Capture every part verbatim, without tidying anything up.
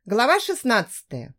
Глава шестнадцатая.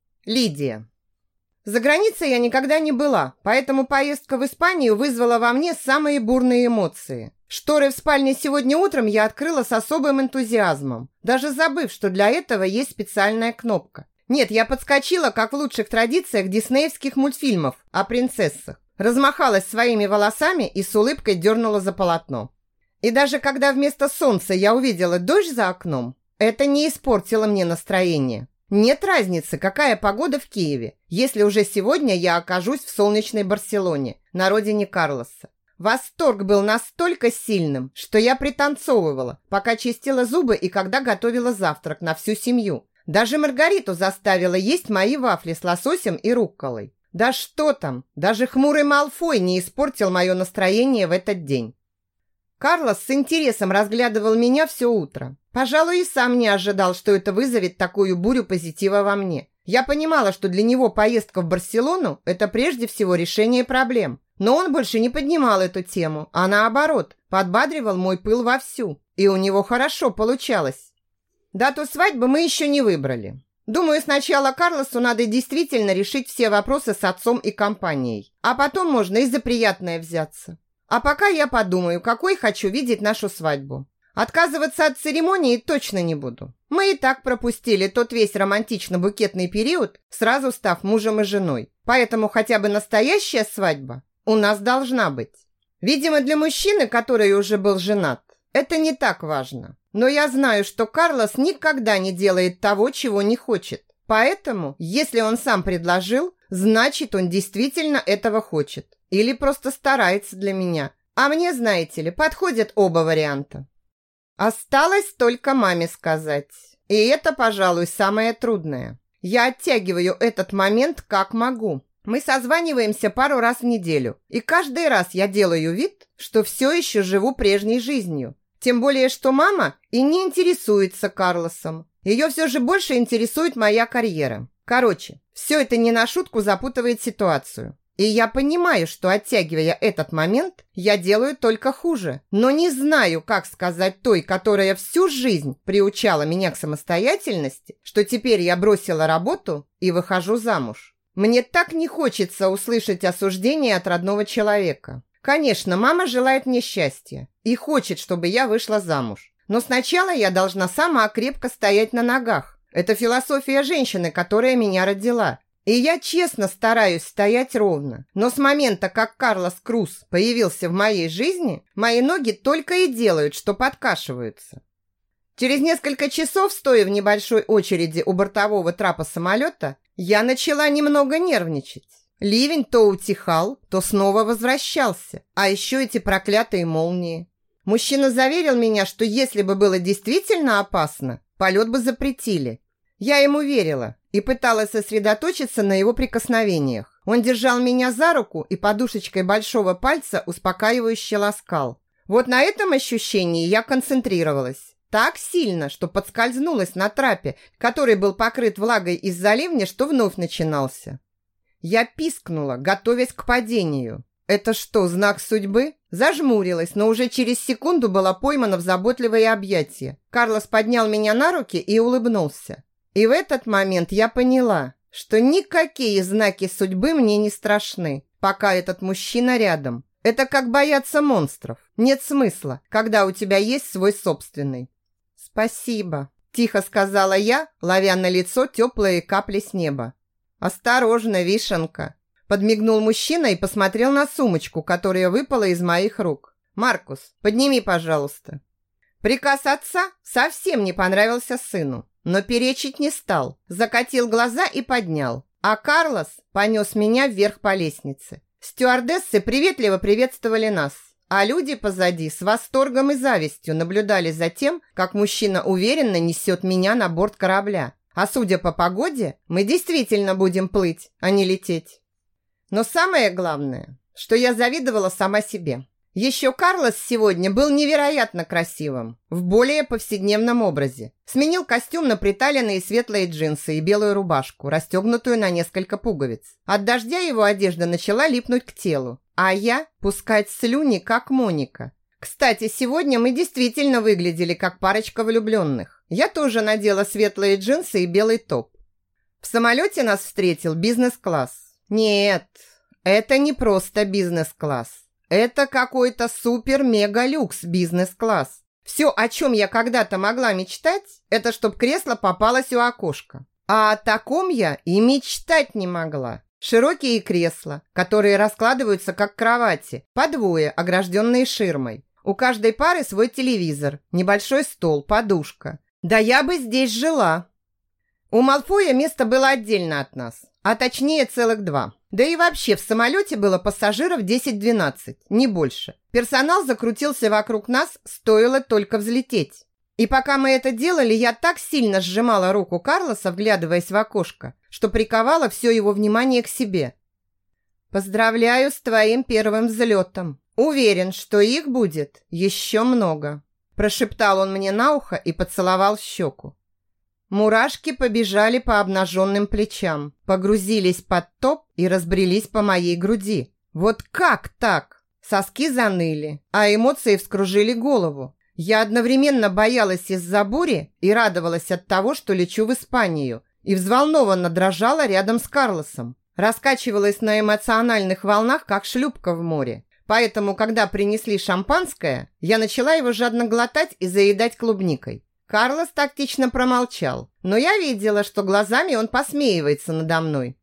Лидия. За границей я никогда не была, поэтому поездка в Испанию вызвала во мне самые бурные эмоции. Шторы в спальне сегодня утром я открыла с особым энтузиазмом, даже забыв, что для этого есть специальная кнопка. Нет, я подскочила, как в лучших традициях диснеевских мультфильмов о принцессах, размахалась своими волосами и с улыбкой дернула за полотно. И даже когда вместо солнца я увидела дождь за окном, это не испортило мне настроение. Нет разницы, какая погода в Киеве, если уже сегодня я окажусь в солнечной Барселоне, на родине Карлоса. Восторг был настолько сильным, что я пританцовывала, пока чистила зубы и когда готовила завтрак на всю семью. Даже Маргариту заставила есть мои вафли с лососем и рукколой. Да что там, даже хмурый Малфой не испортил мое настроение в этот день. Карлос с интересом разглядывал меня все утро. Пожалуй, и сам не ожидал, что это вызовет такую бурю позитива во мне. Я понимала, что для него поездка в Барселону – это прежде всего решение проблем. Но он больше не поднимал эту тему, а наоборот, подбадривал мой пыл вовсю. И у него хорошо получалось. Дату свадьбы мы еще не выбрали. Думаю, сначала Карлосу надо действительно решить все вопросы с отцом и компанией. А потом можно и за приятное взяться. А пока я подумаю, какой хочу видеть нашу свадьбу. Отказываться от церемонии точно не буду. Мы и так пропустили тот весь романтично-букетный период, сразу став мужем и женой. Поэтому хотя бы настоящая свадьба у нас должна быть. Видимо, для мужчины, который уже был женат, это не так важно. Но я знаю, что Карлос никогда не делает того, чего не хочет. Поэтому, если он сам предложил, значит, он действительно этого хочет. Или просто старается для меня. А мне, знаете ли, подходят оба варианта. Осталось только маме сказать. И это, пожалуй, самое трудное. Я оттягиваю этот момент как могу. Мы созваниваемся пару раз в неделю. И каждый раз я делаю вид, что все еще живу прежней жизнью. Тем более, что мама и не интересуется Карлосом. Ее все же больше интересует моя карьера. Короче, все это не на шутку запутывает ситуацию. И я понимаю, что, оттягивая этот момент, я делаю только хуже. Но не знаю, как сказать той, которая всю жизнь приучала меня к самостоятельности, что теперь я бросила работу и выхожу замуж. Мне так не хочется услышать осуждение от родного человека. Конечно, мама желает мне счастья и хочет, чтобы я вышла замуж. Но сначала я должна сама крепко стоять на ногах. Это философия женщины, которая меня родила. И я честно стараюсь стоять ровно. Но с момента, как Карлос Круз появился в моей жизни, мои ноги только и делают, что подкашиваются. Через несколько часов, стоя в небольшой очереди у бортового трапа самолета, я начала немного нервничать. Ливень то утихал, то снова возвращался. А еще эти проклятые молнии. Мужчина заверил меня, что если бы было действительно опасно, полет бы запретили. Я ему верила и пыталась сосредоточиться на его прикосновениях. Он держал меня за руку и подушечкой большого пальца успокаивающе ласкал. Вот на этом ощущении я концентрировалась. Так сильно, что подскользнулась на трапе, который был покрыт влагой из-за ливня, что вновь начинался. Я пискнула, готовясь к падению. Это что, знак судьбы? Зажмурилась, но уже через секунду была поймана в заботливое объятие. Карлос поднял меня на руки и улыбнулся. И в этот момент я поняла, что никакие знаки судьбы мне не страшны, пока этот мужчина рядом. Это как бояться монстров. Нет смысла, когда у тебя есть свой собственный. «Спасибо», – тихо сказала я, ловя на лицо теплые капли с неба. «Осторожно, вишенка», – подмигнул мужчина и посмотрел на сумочку, которая выпала из моих рук. «Маркус, подними, пожалуйста». Приказ отца совсем не понравился сыну, но перечить не стал, закатил глаза и поднял. А Карлос понес меня вверх по лестнице. Стюардессы приветливо приветствовали нас, а люди позади с восторгом и завистью наблюдали за тем, как мужчина уверенно несет меня на борт корабля. А судя по погоде, мы действительно будем плыть, а не лететь. Но самое главное, что я завидовала сама себе. Еще Карлос сегодня был невероятно красивым, в более повседневном образе. Сменил костюм на приталенные светлые джинсы и белую рубашку, расстегнутую на несколько пуговиц. От дождя его одежда начала липнуть к телу, а я пускать слюни, как Моника. Кстати, сегодня мы действительно выглядели как парочка влюбленных. Я тоже надела светлые джинсы и белый топ. В самолете нас встретил бизнес-класс. Нет, это не просто бизнес-класс. Это какой-то супер-мега-люкс бизнес-класс. Все, о чем я когда-то могла мечтать, это чтоб кресло попалось у окошка. А о таком я и мечтать не могла. Широкие кресла, которые раскладываются как кровати, по двое, огражденные ширмой. У каждой пары свой телевизор, небольшой стол, подушка. Да я бы здесь жила. У Малфоя место было отдельно от нас, а точнее целых два. Да и вообще в самолете было пассажиров десять-двенадцать, не больше. Персонал закрутился вокруг нас, стоило только взлететь. И пока мы это делали, я так сильно сжимала руку Карлоса, вглядываясь в окошко, что приковала все его внимание к себе. «Поздравляю с твоим первым взлетом. Уверен, что их будет еще много», прошептал он мне на ухо и поцеловал в щеку. Мурашки побежали по обнаженным плечам, погрузились под топ и разбрелись по моей груди. Вот как так? Соски заныли, а эмоции вскружили голову. Я одновременно боялась из-за бури и радовалась от того, что лечу в Испанию, и взволнованно дрожала рядом с Карлосом. Раскачивалась на эмоциональных волнах, как шлюпка в море. Поэтому, когда принесли шампанское, я начала его жадно глотать и заедать клубникой. Карлос тактично промолчал, но я видела, что глазами он посмеивается надо мной.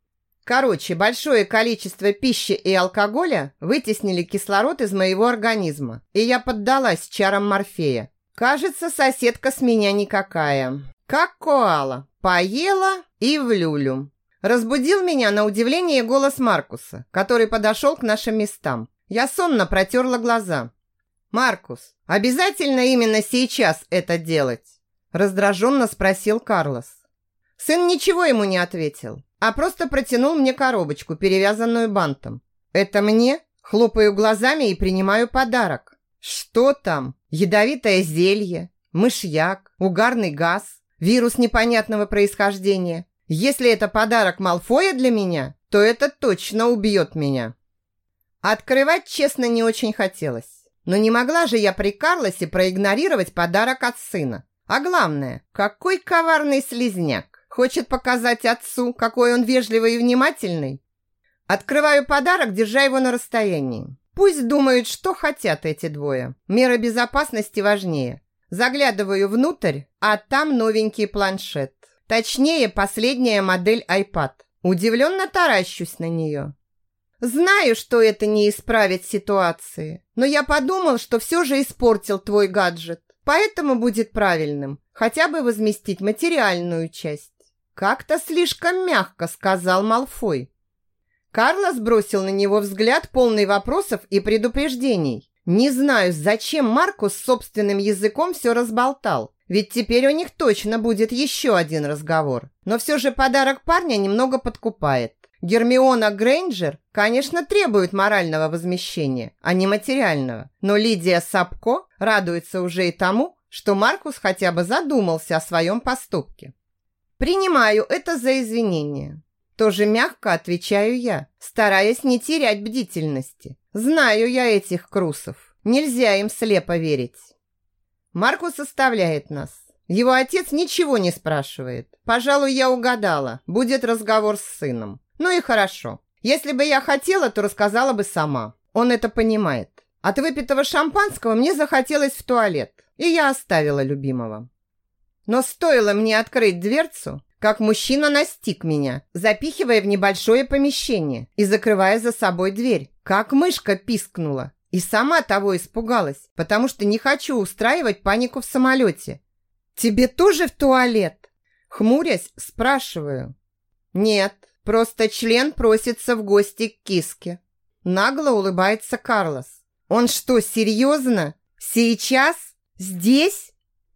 Короче, большое количество пищи и алкоголя вытеснили кислород из моего организма, и я поддалась чарам Морфея. Кажется, соседка с меня никакая. Как коала. Поела и в люлю. Разбудил меня на удивление голос Маркуса, который подошел к нашим местам. Я сонно протерла глаза. «Маркус, обязательно именно сейчас это делать?» Раздраженно спросил Карлос. Сын ничего ему не ответил, а просто протянул мне коробочку, перевязанную бантом. «Это мне?» Хлопаю глазами и принимаю подарок. Что там? Ядовитое зелье, мышьяк, угарный газ, вирус непонятного происхождения. Если это подарок Малфоя для меня, то это точно убьет меня. Открывать, честно, не очень хотелось. Но не могла же я при Карлосе проигнорировать подарок от сына. А главное, какой коварный слизняк. Хочет показать отцу, какой он вежливый и внимательный. Открываю подарок, держа его на расстоянии. Пусть думают, что хотят эти двое. Мера безопасности важнее. Заглядываю внутрь, а там новенький планшет. Точнее, последняя модель iPad. Удивленно таращусь на нее. Знаю, что это не исправит ситуации, но я подумал, что все же испортил твой гаджет, поэтому будет правильным хотя бы возместить материальную часть. Как-то слишком мягко сказал Малфой. Карлос бросил на него взгляд, полный вопросов и предупреждений. Не знаю, зачем Маркус собственным языком все разболтал, ведь теперь у них точно будет еще один разговор. Но все же подарок парня немного подкупает. Гермиона Грейнджер, конечно, требует морального возмещения, а не материального. Но Лидия Сапко радуется уже и тому, что Маркус хотя бы задумался о своем поступке. Принимаю это за извинение. Тоже мягко отвечаю я, стараясь не терять бдительности. Знаю я этих крусов. Нельзя им слепо верить. Маркус оставляет нас. Его отец ничего не спрашивает. Пожалуй, я угадала. Будет разговор с сыном. Ну и хорошо. Если бы я хотела, то рассказала бы сама. Он это понимает. От выпитого шампанского мне захотелось в туалет, и я оставила любимого. Но стоило мне открыть дверцу, как мужчина настиг меня, запихивая в небольшое помещение и закрывая за собой дверь. Как мышка пискнула. И сама того испугалась, потому что не хочу устраивать панику в самолете. «Тебе тоже в туалет?» Хмурясь, спрашиваю. «Нет, просто член просится в гости к киске». Нагло улыбается Карлос. «Он что, серьезно? Сейчас? Здесь?»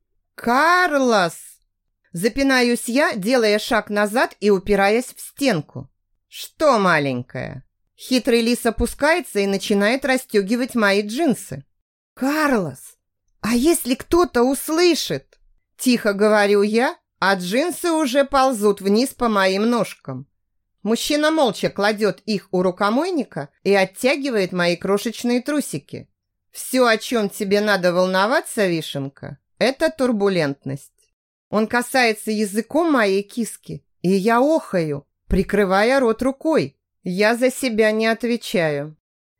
«Карлос!» Запинаюсь я, делая шаг назад и упираясь в стенку. «Что, маленькая?» Хитрый лис опускается и начинает расстегивать мои джинсы. «Карлос, а если кто-то услышит?» Тихо говорю я, а джинсы уже ползут вниз по моим ножкам. Мужчина молча кладет их у рукомойника и оттягивает мои крошечные трусики. Все, о чем тебе надо волноваться, Вишенка, это турбулентность. Он касается языком моей киски, и я охаю, прикрывая рот рукой. Я за себя не отвечаю.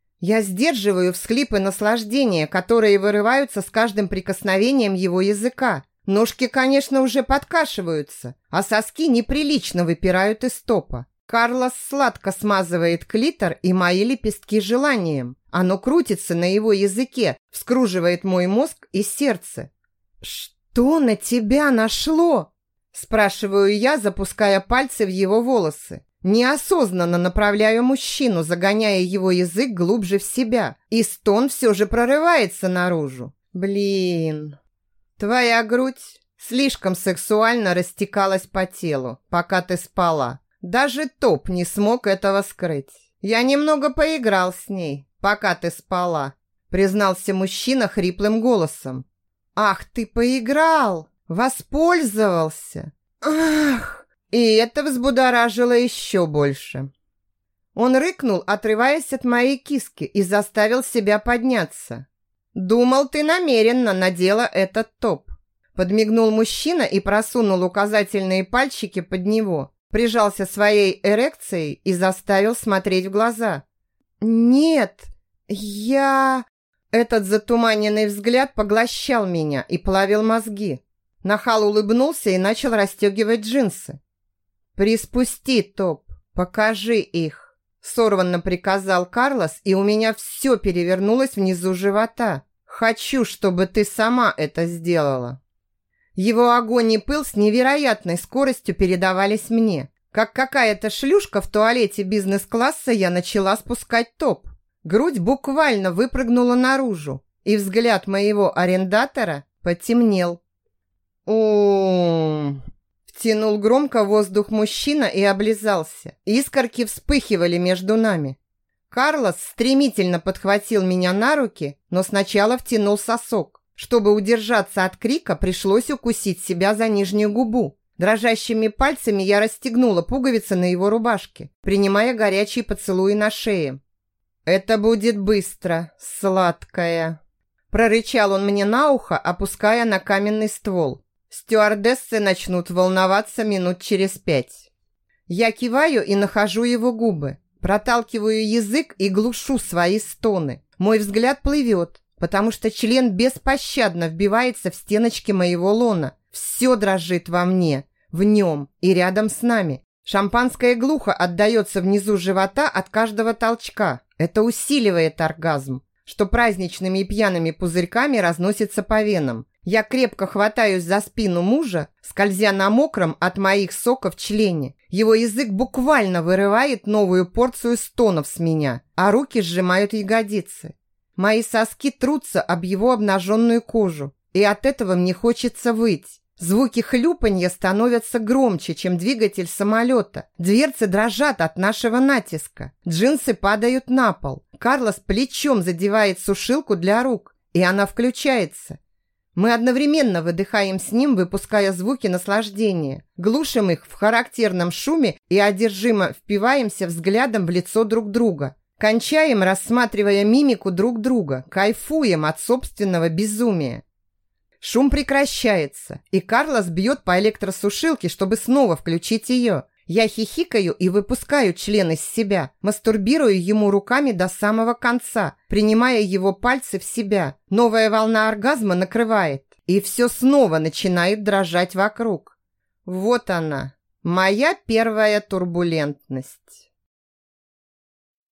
Я сдерживаю всхлипы наслаждения, которые вырываются с каждым прикосновением его языка. Ножки, конечно, уже подкашиваются, а соски неприлично выпирают из топа. Карлос сладко смазывает клитор и мои лепестки желанием. Оно крутится на его языке, вскруживает мой мозг и сердце. «Что на тебя нашло?» Спрашиваю я, запуская пальцы в его волосы. Неосознанно направляю мужчину, загоняя его язык глубже в себя. И стон все же прорывается наружу. Блин. Твоя грудь слишком сексуально растекалась по телу, пока ты спала. Даже топ не смог этого скрыть. Я немного поиграл с ней, пока ты спала, признался мужчина хриплым голосом. Ах, ты поиграл, воспользовался. Ах! И это взбудоражило еще больше. Он рыкнул, отрываясь от моей киски, и заставил себя подняться. «Думал, ты намеренно надела этот топ». Подмигнул мужчина и просунул указательные пальчики под него, прижался своей эрекцией и заставил смотреть в глаза. «Нет, я...» Этот затуманенный взгляд поглощал меня и плавил мозги. Нахал улыбнулся и начал расстегивать джинсы. «Приспусти топ, покажи их», – сорванно приказал Карлос, и у меня все перевернулось внизу живота. «Хочу, чтобы ты сама это сделала». Его огонь и пыл с невероятной скоростью передавались мне. Как какая-то шлюшка в туалете бизнес-класса я начала спускать топ. Грудь буквально выпрыгнула наружу, и взгляд моего арендатора потемнел. «О-о-о!» Втянул громко воздух мужчина и облизался. Искорки вспыхивали между нами. Карлос стремительно подхватил меня на руки, но сначала втянул сосок. Чтобы удержаться от крика, пришлось укусить себя за нижнюю губу. Дрожащими пальцами я расстегнула пуговицы на его рубашке, принимая горячие поцелуи на шее. «Это будет быстро, сладкая», – прорычал он мне на ухо, опуская на каменный ствол. «Стюардессы начнут волноваться минут через пять». Я киваю и нахожу его губы, проталкиваю язык и глушу свои стоны. Мой взгляд плывет, потому что член беспощадно вбивается в стеночки моего лона. Все дрожит во мне, в нем и рядом с нами. Шампанское глухо отдается внизу живота от каждого толчка. Это усиливает оргазм, что праздничными и пьяными пузырьками разносится по венам. Я крепко хватаюсь за спину мужа, скользя на мокром от моих соков члене. Его язык буквально вырывает новую порцию стонов с меня, а руки сжимают ягодицы. Мои соски трутся об его обнаженную кожу, и от этого мне хочется выть. Звуки хлюпанья становятся громче, чем двигатель самолета. Дверцы дрожат от нашего натиска. Джинсы падают на пол. Карлос плечом задевает сушилку для рук, и она включается. Мы одновременно выдыхаем с ним, выпуская звуки наслаждения. Глушим их в характерном шуме и одержимо впиваемся взглядом в лицо друг друга. Кончаем, рассматривая мимику друг друга. Кайфуем от собственного безумия. Шум прекращается, и Карлос бьет по электросушилке, чтобы снова включить ее. Я хихикаю и выпускаю член из себя, мастурбирую ему руками до самого конца, принимая его пальцы в себя. Новая волна оргазма накрывает, и все снова начинает дрожать вокруг. Вот она, моя первая турбулентность.